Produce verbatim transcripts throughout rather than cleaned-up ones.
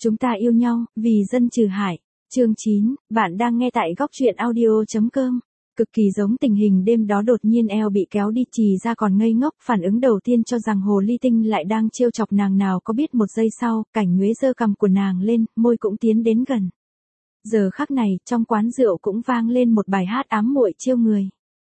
Chúng ta yêu nhau, vì dân trừ hại. Chương chín, bạn đang nghe tại góc truyện audio.com. Cực kỳ giống tình hình đêm đó đột nhiên eo bị kéo đi, Trì Gia còn ngây ngốc, phản ứng đầu tiên cho rằng hồ ly tinh lại đang trêu chọc nàng, nào có biết một giây sau, Cảnh Nhuế giơ cằm của nàng lên, môi cũng tiến đến gần. Giờ khắc này, trong quán rượu cũng vang lên một bài hát ám muội trêu người.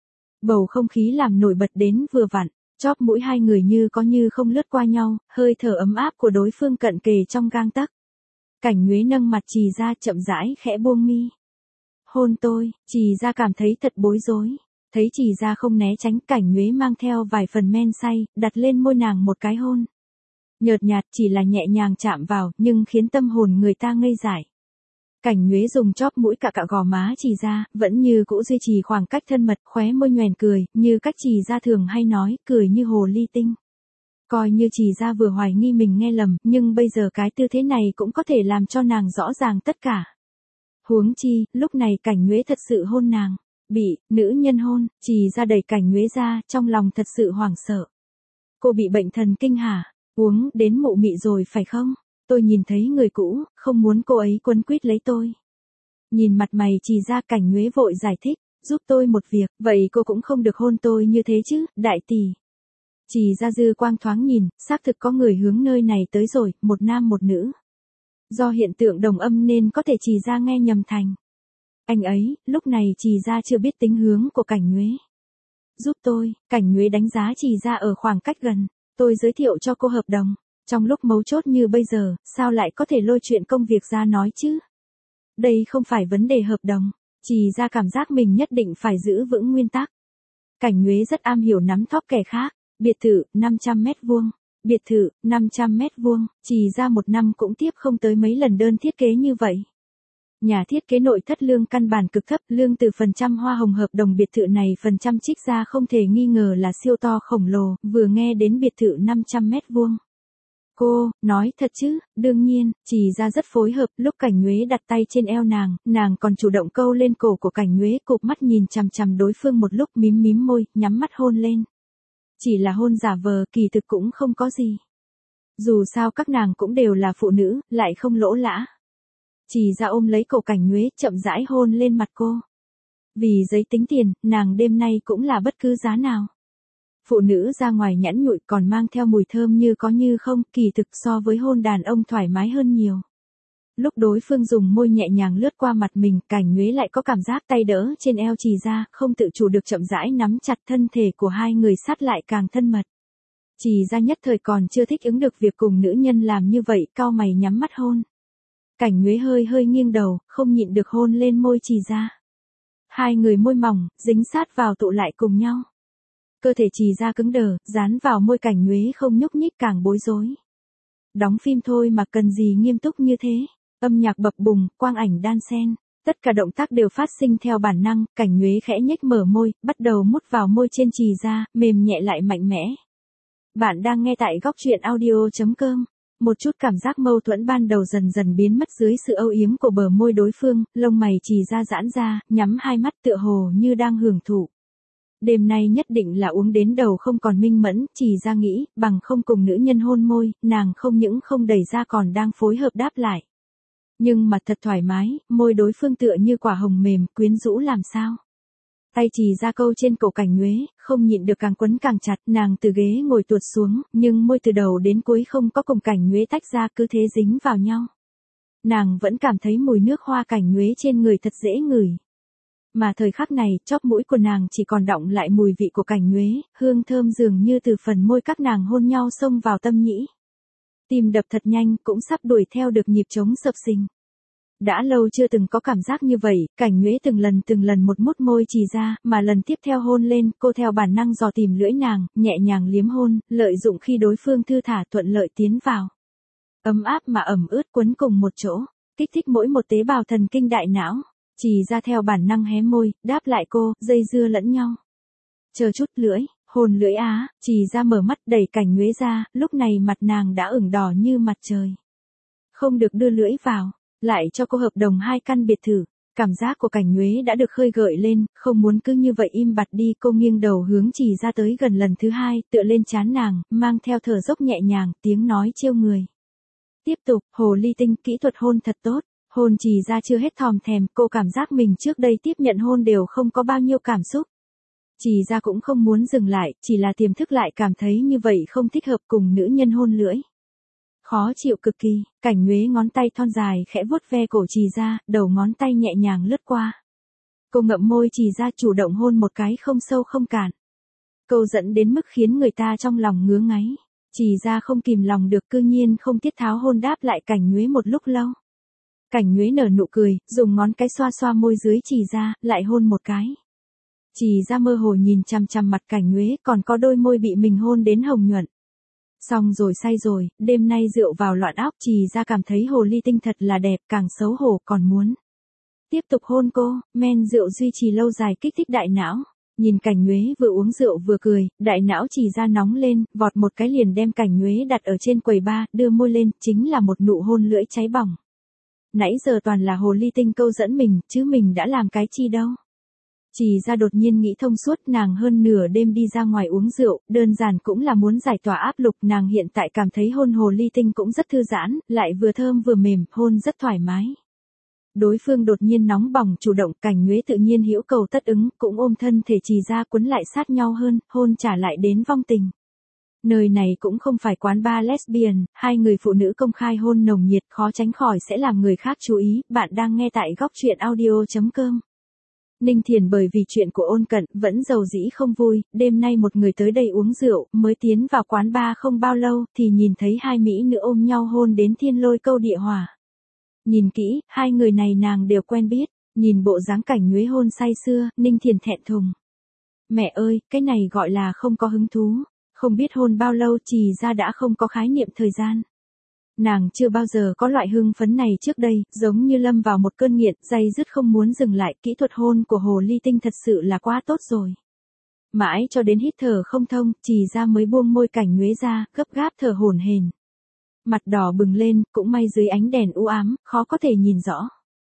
Bầu không khí làm nổi bật đến vừa vặn, chóp mũi hai người như có như không lướt qua nhau, hơi thở ấm áp của đối phương cận kề trong gang tấc. Cảnh Nhuế nâng mặt Trì Gia chậm rãi khẽ buông mi. Hôn tôi, Trì Gia cảm thấy thật bối rối. Thấy Trì Gia không né tránh, Cảnh Nhuế mang theo vài phần men say, đặt lên môi nàng một cái hôn. Nhợt nhạt, chỉ là nhẹ nhàng chạm vào, nhưng khiến tâm hồn người ta ngây dại. Cảnh Nhuế dùng chóp mũi cạ cạ gò má Trì Gia, vẫn như cũ duy trì khoảng cách thân mật, khóe môi nhoẻn cười, như cách Trì Gia thường hay nói, cười như hồ ly tinh. Coi như Trì Gia vừa hoài nghi mình nghe lầm, nhưng bây giờ cái tư thế này cũng có thể làm cho nàng rõ ràng tất cả. Huống chi, lúc này Cảnh Nhuế thật sự hôn nàng. Bị, nữ nhân hôn, Trì Gia đẩy Cảnh Nhuế ra, trong lòng thật sự hoảng sợ. Cô bị bệnh thần kinh hả? Uống đến mụ mị rồi phải không? Tôi nhìn thấy người cũ, không muốn cô ấy quấn quýt lấy tôi. Nhìn mặt mày Trì Gia, Cảnh Nhuế vội giải thích, giúp tôi một việc, vậy cô cũng không được hôn tôi như thế chứ, đại tỷ. Trì Gia dư quang thoáng nhìn, xác thực có người hướng nơi này tới rồi, một nam một nữ. Do hiện tượng đồng âm nên có thể Trì Gia nghe nhầm thành. Anh ấy, lúc này Trì Gia chưa biết tính hướng của Cảnh Nhuế. Giúp tôi, Cảnh Nhuế đánh giá Trì Gia ở khoảng cách gần, tôi giới thiệu cho cô hợp đồng. Trong lúc mấu chốt như bây giờ, sao lại có thể lôi chuyện công việc ra nói chứ? Đây không phải vấn đề hợp đồng. Trì Gia cảm giác mình nhất định phải giữ vững nguyên tắc. Cảnh Nhuế rất am hiểu nắm thóp kẻ khác. Biệt thự, năm trăm mét vuông. Biệt thự, năm trăm mét vuông. Trì Gia một năm cũng tiếp không tới mấy lần đơn thiết kế như vậy. Nhà thiết kế nội thất lương căn bản cực thấp, lương từ phần trăm hoa hồng hợp đồng biệt thự này phần trăm trích ra không thể nghi ngờ là siêu to khổng lồ, vừa nghe đến biệt thự năm trăm mét vuông. Cô, nói thật chứ, đương nhiên, Trì Gia rất phối hợp, lúc Cảnh Nhuế đặt tay trên eo nàng, nàng còn chủ động câu lên cổ của Cảnh Nhuế, cụp mắt nhìn chằm chằm đối phương một lúc, mím mím môi, nhắm mắt hôn lên. Chỉ là hôn giả vờ, kỳ thực cũng không có gì. Dù sao các nàng cũng đều là phụ nữ, lại không lỗ lã. Trì Gia ôm lấy cổ Cảnh Nhuế, chậm rãi hôn lên mặt cô. Vì giấy tính tiền, nàng đêm nay cũng là bất cứ giá nào. Phụ nữ ra ngoài nhẵn nhụi còn mang theo mùi thơm như có như không, kỳ thực so với hôn đàn ông thoải mái hơn nhiều. Lúc đối phương dùng môi nhẹ nhàng lướt qua mặt mình, Cảnh Nhuế lại có cảm giác tay đỡ trên eo Trì Gia, không tự chủ được chậm rãi nắm chặt, thân thể của hai người sát lại càng thân mật. Trì Gia nhất thời còn chưa thích ứng được việc cùng nữ nhân làm như vậy, cau mày nhắm mắt hôn. Cảnh Nhuế hơi hơi nghiêng đầu, không nhịn được hôn lên môi Trì Gia. Hai người môi mỏng, dính sát vào tụ lại cùng nhau. Cơ thể Trì Gia cứng đờ, dán vào môi Cảnh Nhuế không nhúc nhích, càng bối rối. Đóng phim thôi mà cần gì nghiêm túc như thế. Âm nhạc bập bùng, quang ảnh đan xen, tất cả động tác đều phát sinh theo bản năng, Cảnh Nhuế khẽ nhếch mở môi, bắt đầu mút vào môi trên Trì Gia, mềm nhẹ lại mạnh mẽ. Bạn đang nghe tại góc truyện audio.com. Một chút cảm giác mâu thuẫn ban đầu dần dần biến mất dưới sự âu yếm của bờ môi đối phương, lông mày Trì Gia giãn ra, nhắm hai mắt tựa hồ như đang hưởng thụ. Đêm nay nhất định là uống đến đầu không còn minh mẫn, Trì Gia nghĩ, bằng không cùng nữ nhân hôn môi, nàng không những không đẩy ra còn đang phối hợp đáp lại. Nhưng mặt thật thoải mái, môi đối phương tựa như quả hồng mềm, quyến rũ làm sao. Tay Trì Gia câu trên cổ Cảnh Nhuế, không nhịn được càng quấn càng chặt, nàng từ ghế ngồi tuột xuống, nhưng môi từ đầu đến cuối không có cùng Cảnh Nhuế tách ra, cứ thế dính vào nhau. Nàng vẫn cảm thấy mùi nước hoa Cảnh Nhuế trên người thật dễ ngửi. Mà thời khắc này, chóp mũi của nàng chỉ còn đọng lại mùi vị của Cảnh Nhuế, hương thơm dường như từ phần môi các nàng hôn nhau xông vào tâm nhĩ. Tim đập thật nhanh, cũng sắp đuổi theo được nhịp trống sập sình. Đã lâu chưa từng có cảm giác như vậy, Cảnh Nhuế từng lần từng lần một mút môi Trì Gia, mà lần tiếp theo hôn lên, cô theo bản năng dò tìm lưỡi nàng, nhẹ nhàng liếm hôn, lợi dụng khi đối phương thư thả thuận lợi tiến vào. Ấm áp mà ẩm ướt quấn cùng một chỗ, kích thích mỗi một tế bào thần kinh đại não. Trì Gia theo bản năng hé môi, đáp lại cô, dây dưa lẫn nhau. Chờ chút, lưỡi, hôn lưỡi á, Trì Gia mở mắt đẩy Cảnh Nhuế ra, lúc này mặt nàng đã ửng đỏ như mặt trời. Không được đưa lưỡi vào, lại cho cô hợp đồng hai căn biệt thự. Cảm giác của Cảnh Nhuế đã được khơi gợi lên, không muốn cứ như vậy im bặt đi, cô nghiêng đầu hướng Trì Gia tới gần lần thứ hai, tựa lên trán nàng, mang theo thở dốc nhẹ nhàng, tiếng nói trêu người. Tiếp tục, hồ ly tinh, kỹ thuật hôn thật tốt. Hôn Trì Gia chưa hết thòm thèm, cô cảm giác mình trước đây tiếp nhận hôn đều không có bao nhiêu cảm xúc. Trì Gia cũng không muốn dừng lại, chỉ là tiềm thức lại cảm thấy như vậy không thích hợp cùng nữ nhân hôn lưỡi. Khó chịu cực kỳ, Cảnh Nhuế ngón tay thon dài khẽ vuốt ve cổ Trì Gia, đầu ngón tay nhẹ nhàng lướt qua. Cô ngậm môi Trì Gia chủ động hôn một cái không sâu không cạn. Câu dẫn đến mức khiến người ta trong lòng ngứa ngáy. Trì Gia không kìm lòng được cư nhiên không tiết tháo hôn đáp lại Cảnh Nhuế một lúc lâu. Cảnh Nhuế nở nụ cười, dùng ngón cái xoa xoa môi dưới Trì Gia, lại hôn một cái. Trì Gia mơ hồ nhìn chằm chằm mặt Cảnh Nhuế, còn có đôi môi bị mình hôn đến hồng nhuận. Xong rồi say rồi, đêm nay rượu vào loạn óc, Trì Gia cảm thấy hồ ly tinh thật là đẹp, càng xấu hổ còn muốn tiếp tục hôn cô. Men rượu duy trì lâu dài kích thích đại não. Nhìn Cảnh Nhuế vừa uống rượu vừa cười, đại não Trì Gia nóng lên, vọt một cái liền đem Cảnh Nhuế đặt ở trên quầy bar, đưa môi lên, chính là một nụ hôn lưỡi cháy bỏng. Nãy giờ toàn là hồ ly tinh câu dẫn mình, chứ mình đã làm cái chi đâu. Trì Gia đột nhiên nghĩ thông suốt, nàng hơn nửa đêm đi ra ngoài uống rượu, đơn giản cũng là muốn giải tỏa áp lực, nàng hiện tại cảm thấy hôn hồ ly tinh cũng rất thư giãn, lại vừa thơm vừa mềm, hôn rất thoải mái. Đối phương đột nhiên nóng bỏng chủ động, Cảnh Nhuế tự nhiên hữu cầu tất ứng, cũng ôm thân thể Trì Gia quấn lại sát nhau hơn, hôn trả lại đến vong tình. Nơi này cũng không phải quán bar lesbian, hai người phụ nữ công khai hôn nồng nhiệt khó tránh khỏi sẽ làm người khác chú ý. Bạn đang nghe tại góc truyện audio chấm com. Ninh Thiền bởi vì chuyện của Ôn Cận vẫn giàu dĩ không vui, đêm nay một người tới đây uống rượu, mới tiến vào quán bar không bao lâu thì nhìn thấy hai mỹ nữ ôm nhau hôn đến thiên lôi câu địa hỏa. Nhìn kỹ, hai người này nàng đều quen biết, nhìn bộ dáng Cảnh Nhuế hôn say sưa, Ninh Thiền thẹn thùng. Mẹ ơi, cái này gọi là không có hứng thú, không biết hôn bao lâu Trì Gia đã không có khái niệm thời gian. Nàng chưa bao giờ có loại hưng phấn này trước đây, giống như lâm vào một cơn nghiện, day dứt không muốn dừng lại, kỹ thuật hôn của hồ ly tinh thật sự là quá tốt rồi. Mãi cho đến hít thở không thông, Trì Gia mới buông môi Cảnh Nhuế ra, gấp gáp thở hổn hển. Mặt đỏ bừng lên, cũng may dưới ánh đèn u ám, khó có thể nhìn rõ.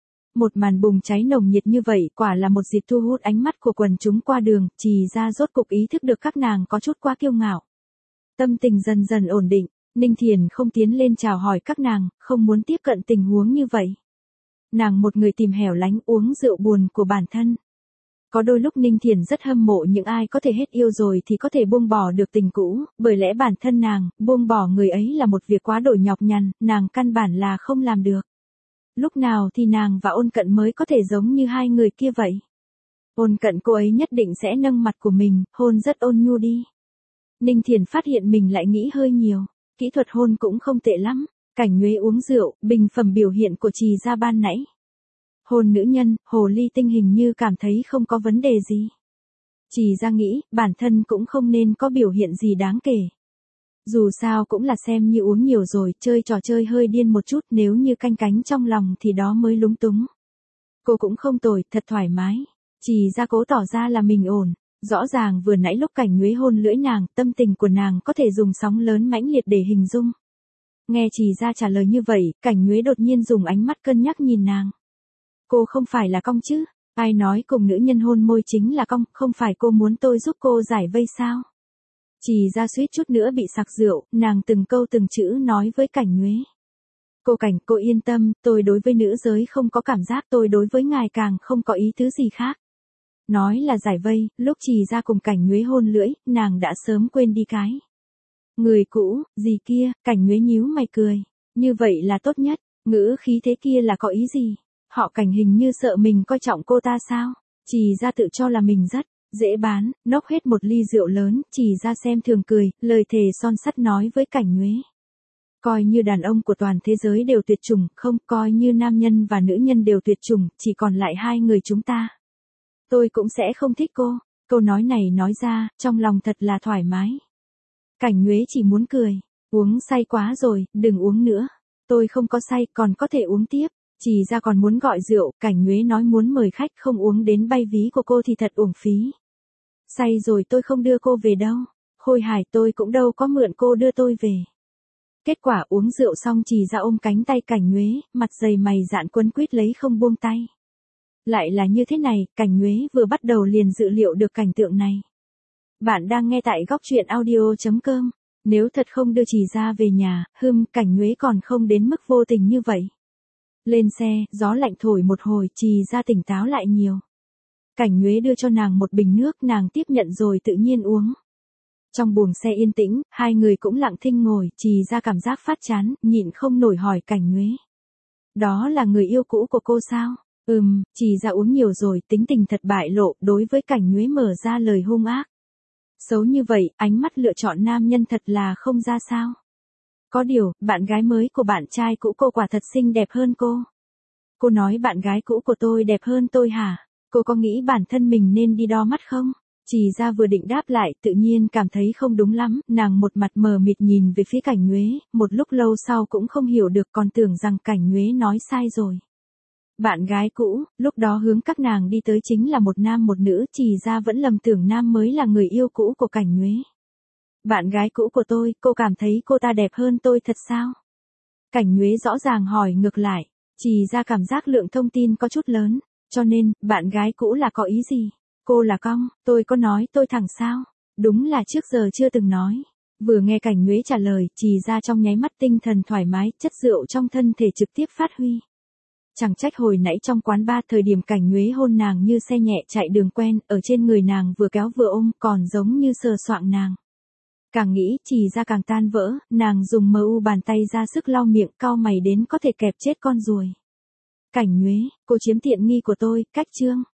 Một màn bùng cháy nồng nhiệt như vậy, quả là một dịp thu hút ánh mắt của quần chúng qua đường, Trì Gia rốt cục ý thức được các nàng có chút quá kiêu ngạo. Tâm tình dần dần ổn định, Ninh Thiền không tiến lên chào hỏi các nàng, không muốn tiếp cận tình huống như vậy. Nàng một người tìm hẻo lánh uống rượu buồn của bản thân. Có đôi lúc Ninh Thiền rất hâm mộ những ai có thể hết yêu rồi thì có thể buông bỏ được tình cũ, bởi lẽ bản thân nàng, buông bỏ người ấy là một việc quá đổi nhọc nhằn, nàng căn bản là không làm được. Lúc nào thì nàng và Ôn Cận mới có thể giống như hai người kia vậy? Ôn Cận cô ấy nhất định sẽ nâng mặt của mình, hôn rất ôn nhu đi. Ninh Thiền phát hiện mình lại nghĩ hơi nhiều, kỹ thuật hôn cũng không tệ lắm. Cảnh Nhuế uống rượu, bình phẩm biểu hiện của Trì Gia ban nãy. Hôn nữ nhân, hồ ly tinh hình như cảm thấy không có vấn đề gì. Trì Gia nghĩ, bản thân cũng không nên có biểu hiện gì đáng kể. Dù sao cũng là xem như uống nhiều rồi, chơi trò chơi hơi điên một chút, nếu như canh cánh trong lòng thì đó mới lúng túng. Cô cũng không tồi, thật thoải mái. Trì Gia cố tỏ ra là mình ổn. Rõ ràng vừa nãy lúc Cảnh Nhuế hôn lưỡi nàng, tâm tình của nàng có thể dùng sóng lớn mãnh liệt để hình dung. Nghe Trì Gia trả lời như vậy, Cảnh Nhuế đột nhiên dùng ánh mắt cân nhắc nhìn nàng. Cô không phải là cong chứ? Ai nói cùng nữ nhân hôn môi chính là cong, không phải cô muốn tôi giúp cô giải vây sao? Trì Gia suýt chút nữa bị sặc rượu, nàng từng câu từng chữ nói với Cảnh Nhuế. Cô Cảnh, cô yên tâm, tôi đối với nữ giới không có cảm giác, tôi đối với ngài càng không có ý tứ gì khác. Nói là giải vây, lúc Trì Gia cùng Cảnh Nhuế hôn lưỡi, nàng đã sớm quên đi cái người cũ, gì kia. Cảnh Nhuế nhíu mày cười. Như vậy là tốt nhất, ngữ khí thế kia là có ý gì? Họ Cảnh hình như sợ mình coi trọng cô ta sao? Trì Gia tự cho là mình rất dễ bán, nốc hết một ly rượu lớn, Trì Gia xem thường cười, lời thề son sắt nói với Cảnh Nhuế. Coi như đàn ông của toàn thế giới đều tuyệt chủng, không, coi như nam nhân và nữ nhân đều tuyệt chủng, chỉ còn lại hai người chúng ta. Tôi cũng sẽ không thích cô. Câu nói này nói ra, trong lòng thật là thoải mái. Cảnh Nhuế chỉ muốn cười. Uống say quá rồi, đừng uống nữa. Tôi không có say, còn có thể uống tiếp. Trì Gia còn muốn gọi rượu, Cảnh Nhuế nói muốn mời khách không uống đến bay ví của cô thì thật uổng phí. Say rồi tôi không đưa cô về đâu. Khôi hài tôi cũng đâu có mượn cô đưa tôi về. Kết quả uống rượu xong Trì Gia ôm cánh tay Cảnh Nhuế, mặt dày mày dạn quấn quýt lấy không buông tay. Lại là như thế này, Cảnh Nhuế vừa bắt đầu liền dự liệu được cảnh tượng này. Bạn đang nghe tại góc truyện audio chấm com. Nếu thật không đưa Trì Gia về nhà, hừm, Cảnh Nhuế còn không đến mức vô tình như vậy. Lên xe, gió lạnh thổi một hồi, Trì Gia tỉnh táo lại nhiều. Cảnh Nhuế đưa cho nàng một bình nước, nàng tiếp nhận rồi tự nhiên uống. Trong buồng xe yên tĩnh, hai người cũng lặng thinh ngồi, Trì Gia cảm giác phát chán, nhịn không nổi hỏi Cảnh Nhuế. Đó là người yêu cũ của cô sao? Ừm, Trì Gia uống nhiều rồi, tính tình thật bại lộ, đối với Cảnh Nhuế mở ra lời hung ác. Xấu như vậy, ánh mắt lựa chọn nam nhân thật là không ra sao. Có điều, bạn gái mới của bạn trai cũ cô quả thật xinh đẹp hơn cô. Cô nói bạn gái cũ của tôi đẹp hơn tôi hả? Cô có nghĩ bản thân mình nên đi đo mắt không? Trì Gia vừa định đáp lại, tự nhiên cảm thấy không đúng lắm, nàng một mặt mờ mịt nhìn về phía Cảnh Nhuế, một lúc lâu sau cũng không hiểu được, còn tưởng rằng Cảnh Nhuế nói sai rồi. Bạn gái cũ, lúc đó hướng các nàng đi tới chính là một nam một nữ, Trì Gia vẫn lầm tưởng nam mới là người yêu cũ của Cảnh Nhuế. Bạn gái cũ của tôi, cô cảm thấy cô ta đẹp hơn tôi thật sao? Cảnh Nhuế rõ ràng hỏi ngược lại, Trì Gia cảm giác lượng thông tin có chút lớn, cho nên, bạn gái cũ là có ý gì? Cô là cong, tôi có nói tôi thẳng sao? Đúng là trước giờ chưa từng nói. Vừa nghe Cảnh Nhuế trả lời, Trì Gia trong nháy mắt tinh thần thoải mái, chất rượu trong thân thể trực tiếp phát huy. Chẳng trách hồi nãy trong quán bar thời điểm Cảnh Nhuế hôn nàng như xe nhẹ chạy đường quen, ở trên người nàng vừa kéo vừa ôm, còn giống như sờ soạng nàng. Càng nghĩ, Trì Gia càng tan vỡ, nàng dùng mờ u bàn tay ra sức lau miệng, cau mày đến có thể kẹp chết con ruồi. Cảnh Nhuế, cô chiếm tiện nghi của tôi, cách chương.